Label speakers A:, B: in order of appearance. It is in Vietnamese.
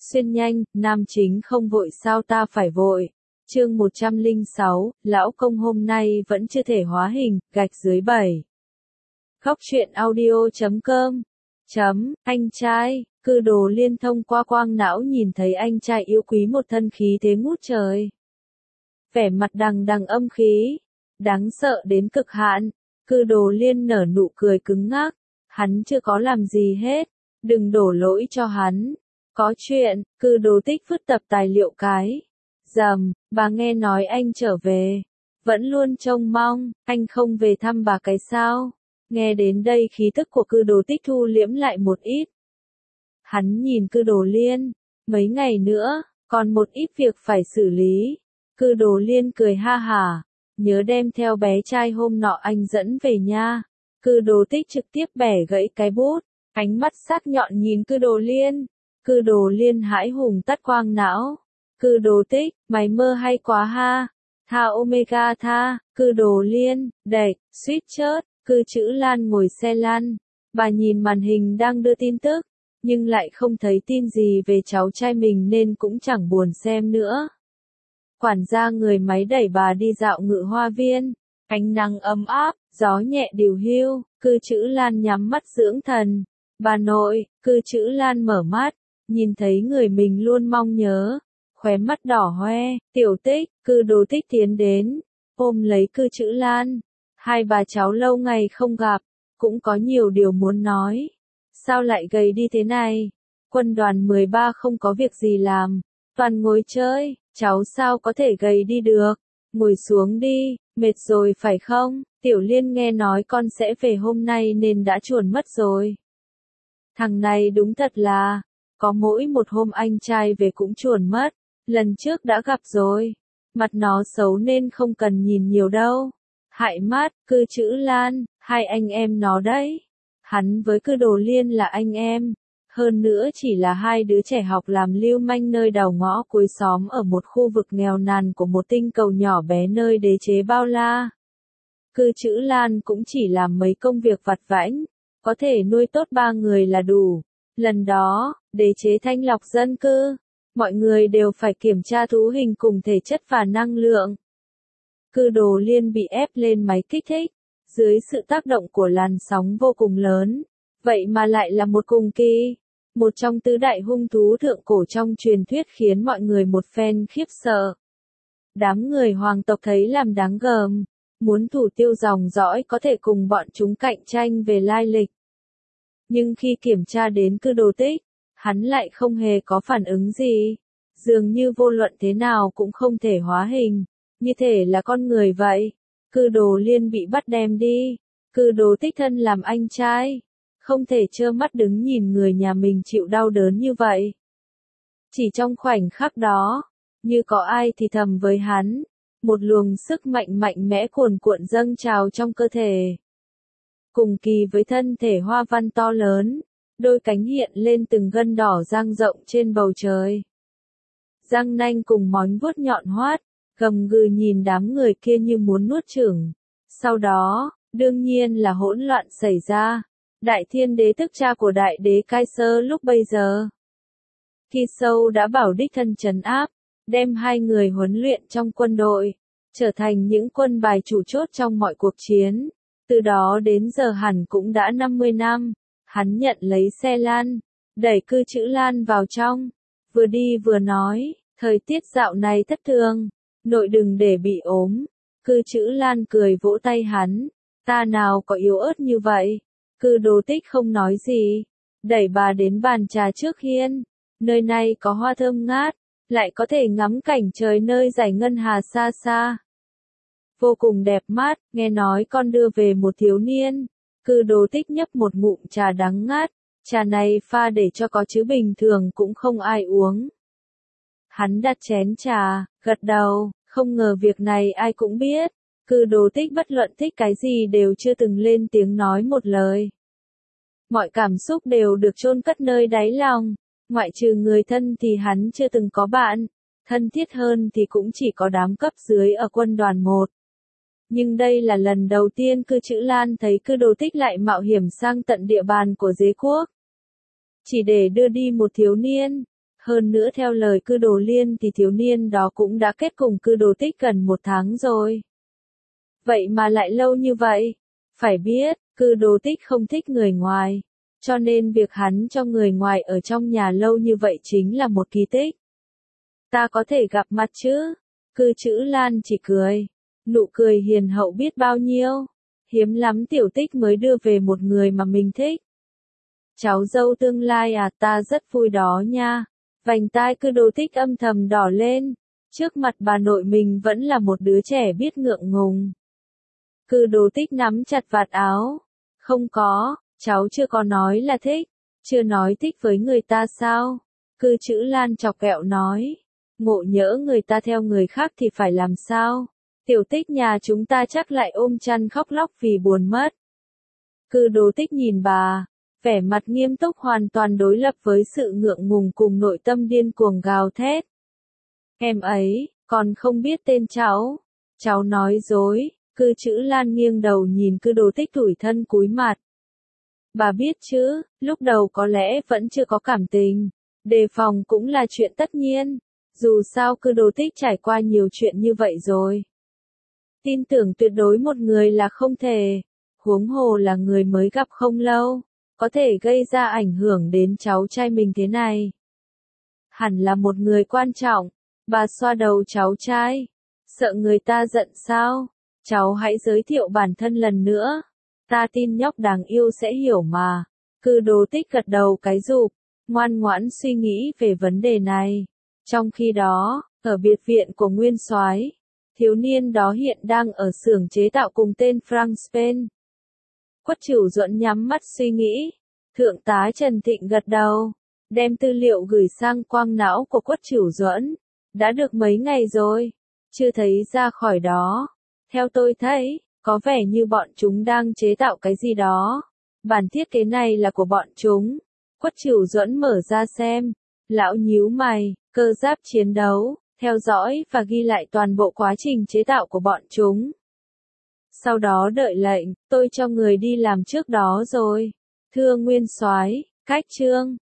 A: Xuyên nhanh, nam chính không vội sao ta phải vội. Chương 106, lão công hôm nay vẫn chưa thể hóa hình, gạch dưới 7. Góc truyện audio.com. Anh trai, cư đồ liên thông qua quang não nhìn thấy anh trai yêu quý một thân khí thế ngút trời. Vẻ mặt đằng đằng âm khí, đáng sợ đến cực hạn, cư đồ liên nở nụ cười cứng ngắc, hắn chưa có làm gì hết, đừng đổ lỗi cho hắn. Có chuyện, cư đồ tích vứt tập tài liệu cái. Bà nghe nói anh trở về. Vẫn luôn trông mong, anh không về thăm bà cái sao. Nghe đến đây khí tức của cư đồ tích thu liễm lại một ít. Hắn nhìn cư đồ liên, mấy ngày nữa, còn một ít việc phải xử lý. Cư đồ liên cười ha hả, nhớ đem theo bé trai hôm nọ anh dẫn về nha. Cư đồ tích trực tiếp bẻ gãy cái bút, ánh mắt sắc nhọn nhìn cư đồ liên. Cư đồ liên hãi hùng tắt quang não. Cư đồ tích, mày mơ hay quá ha. Tha omega tha, cư đồ liên, đệch, suýt chớt, cư chữ Lan ngồi xe lăn. Bà nhìn màn hình đang đưa tin tức, nhưng lại không thấy tin gì về cháu trai mình nên cũng chẳng buồn xem nữa. Quản gia người máy đẩy bà đi dạo ngự hoa viên. Ánh nắng ấm áp, gió nhẹ điều hiu, cư chữ Lan nhắm mắt dưỡng thần. Bà nội, cư chữ Lan mở mắt, nhìn thấy người mình luôn mong nhớ, khóe mắt đỏ hoe. Tiểu tích, cư đồ tích tiến đến, ôm lấy cư chữ Lan. Hai bà cháu lâu ngày không gặp, cũng có nhiều điều muốn nói. Sao lại gầy đi thế này? Quân đoàn 13 không có việc gì làm, toàn ngồi chơi, cháu sao có thể gầy đi được? Ngồi xuống đi, mệt rồi phải không? Tiểu Liên nghe nói con sẽ về hôm nay nên đã chuồn mất rồi. Thằng này đúng thật là, có mỗi một hôm anh trai về cũng chuồn mất, lần trước đã gặp rồi. Mặt nó xấu nên không cần nhìn nhiều đâu. Hại mắt, cư chữ Lan, hai anh em nó đấy. Hắn với cư đồ liên là anh em. Hơn nữa chỉ là hai đứa trẻ học làm lưu manh nơi đầu ngõ cuối xóm ở một khu vực nghèo nàn của một tinh cầu nhỏ bé nơi đế chế bao la. Cư chữ Lan cũng chỉ làm mấy công việc vặt vãnh, có thể nuôi tốt 3 người là đủ. Lần đó, đế chế thanh lọc dân cư, mọi người đều phải kiểm tra thú hình cùng thể chất và năng lượng. Cư đồ liên bị ép lên máy kích thích, dưới sự tác động của làn sóng vô cùng lớn, vậy mà lại là một cùng kỳ. Một trong tứ đại hung thú thượng cổ trong truyền thuyết khiến mọi người một phen khiếp sợ. Đám người hoàng tộc thấy làm đáng gờm, muốn thủ tiêu dòng dõi có thể cùng bọn chúng cạnh tranh về lai lịch. Nhưng khi kiểm tra đến cư đồ tích, hắn lại không hề có phản ứng gì. Dường như vô luận thế nào cũng không thể hóa hình, như thể là con người vậy. Cư đồ liên bị bắt đem đi. Cư đồ tích thân làm anh trai, không thể trơ mắt đứng nhìn người nhà mình chịu đau đớn như vậy. Chỉ trong khoảnh khắc đó, như có ai thì thầm với hắn, một luồng sức mạnh mạnh mẽ cuồn cuộn dâng trào trong cơ thể. Cùng kỳ với thân thể hoa văn to lớn, đôi cánh hiện lên từng gân đỏ dang rộng trên bầu trời. Răng nanh cùng móng vuốt nhọn hoắt, gầm gừ nhìn đám người kia như muốn nuốt chửng. Sau đó, đương nhiên là hỗn loạn xảy ra. Đại thiên đế tức cha của đại đế Kaiser lúc bấy giờ. Kisou đã bảo đích thân trấn áp, đem hai người huấn luyện trong quân đội, trở thành những quân bài chủ chốt trong mọi cuộc chiến. Từ đó đến giờ hẳn cũng đã 50 năm, hắn nhận lấy xe lan, đẩy cư chữ Lan vào trong, vừa đi vừa nói, thời tiết dạo này thất thường, nội đừng để bị ốm. Cư chữ Lan cười vỗ tay hắn, ta nào có yếu ớt như vậy. Cư đồ tích không nói gì, đẩy bà đến bàn trà trước hiên, nơi này có hoa thơm ngát, lại có thể ngắm cảnh trời nơi dải ngân hà xa xa. Vô cùng đẹp mắt, nghe nói con đưa về một thiếu niên. Cư đồ tích nhấp một ngụm trà đắng ngát, trà này pha để cho có chứ bình thường cũng không ai uống. Hắn đặt chén trà, gật đầu, không ngờ việc này ai cũng biết. Cư đồ tích bất luận thích cái gì đều chưa từng lên tiếng nói một lời. Mọi cảm xúc đều được chôn cất nơi đáy lòng, ngoại trừ người thân thì hắn chưa từng có bạn, thân thiết hơn thì cũng chỉ có đám cấp dưới ở quân đoàn 1. Nhưng đây là lần đầu tiên cư chữ Lan thấy cư đồ tích lại mạo hiểm sang tận địa bàn của đế quốc. Chỉ để đưa đi một thiếu niên, Hơn nữa theo lời Cư Đồ Liên thì thiếu niên đó cũng đã kết cùng Cư Đồ Tích gần 1 tháng rồi. Vậy mà lại lâu như vậy. Phải biết, Cư Đồ Tích không thích người ngoài. Cho nên việc hắn cho người ngoài ở trong nhà lâu như vậy chính là một kỳ tích. Ta có thể gặp mặt chứ? Cư Chữ Lan chỉ cười. Nụ cười hiền hậu biết bao nhiêu. Hiếm lắm Tiểu Tích mới đưa về một người mà mình thích. Cháu dâu tương lai à, ta rất vui đó nha. Vành tai Cư Đồ Tích âm thầm đỏ lên. Trước mặt bà nội mình vẫn là một đứa trẻ biết ngượng ngùng. Cư Đồ Tích nắm chặt vạt áo. Không có, cháu chưa có nói là thích. Chưa nói thích với người ta sao? Cư Chữ Lan chọc ghẹo nói. Ngộ nhỡ người ta theo người khác thì phải làm sao? Tiểu Tích nhà chúng ta chắc lại ôm chăn khóc lóc vì buồn mất. Cư Đồ Tích nhìn bà, vẻ mặt nghiêm túc hoàn toàn đối lập với sự ngượng ngùng cùng nội tâm điên cuồng gào thét. Em ấy, còn không biết tên cháu. Cháu nói dối. Cư Chữ Lan nghiêng đầu nhìn Cư Đồ Tích tủi thân cúi mặt. Bà biết chứ, lúc đầu có lẽ vẫn chưa có cảm tình. Đề phòng cũng là chuyện tất nhiên. Dù sao Cư Đồ Tích trải qua nhiều chuyện như vậy rồi. Tin tưởng tuyệt đối một người là không thể. Huống hồ là người mới gặp không lâu. Có thể gây ra ảnh hưởng đến cháu trai mình thế này. Hẳn là một người quan trọng. Bà xoa đầu cháu trai. Sợ người ta giận sao? Cháu hãy giới thiệu bản thân lần nữa. Ta tin nhóc đáng yêu sẽ hiểu mà. Cư Đồ Tích gật đầu cái rụp, ngoan ngoãn suy nghĩ về vấn đề này. Trong khi đó, ở biệt viện của Nguyên Soái, thiếu niên đó hiện đang ở xưởng chế tạo cùng tên Frank Spain. Quách Trửu Duẫn nhắm mắt suy nghĩ. Thượng tá Trần Thịnh gật đầu, đem tư liệu gửi sang quang não của Quách Trửu Duẫn. Đã được mấy ngày rồi, chưa thấy ra khỏi đó. Theo tôi thấy, có vẻ như bọn chúng đang chế tạo cái gì đó. Bản thiết kế này là của bọn chúng. Quách Trửu Duẫn mở ra xem. Lão nhíu mày, cơ giáp chiến đấu, theo dõi và ghi lại toàn bộ quá trình chế tạo của bọn chúng. Sau đó đợi lệnh, tôi cho người đi làm trước đó rồi. Thưa Nguyên Soái, Cách Trương.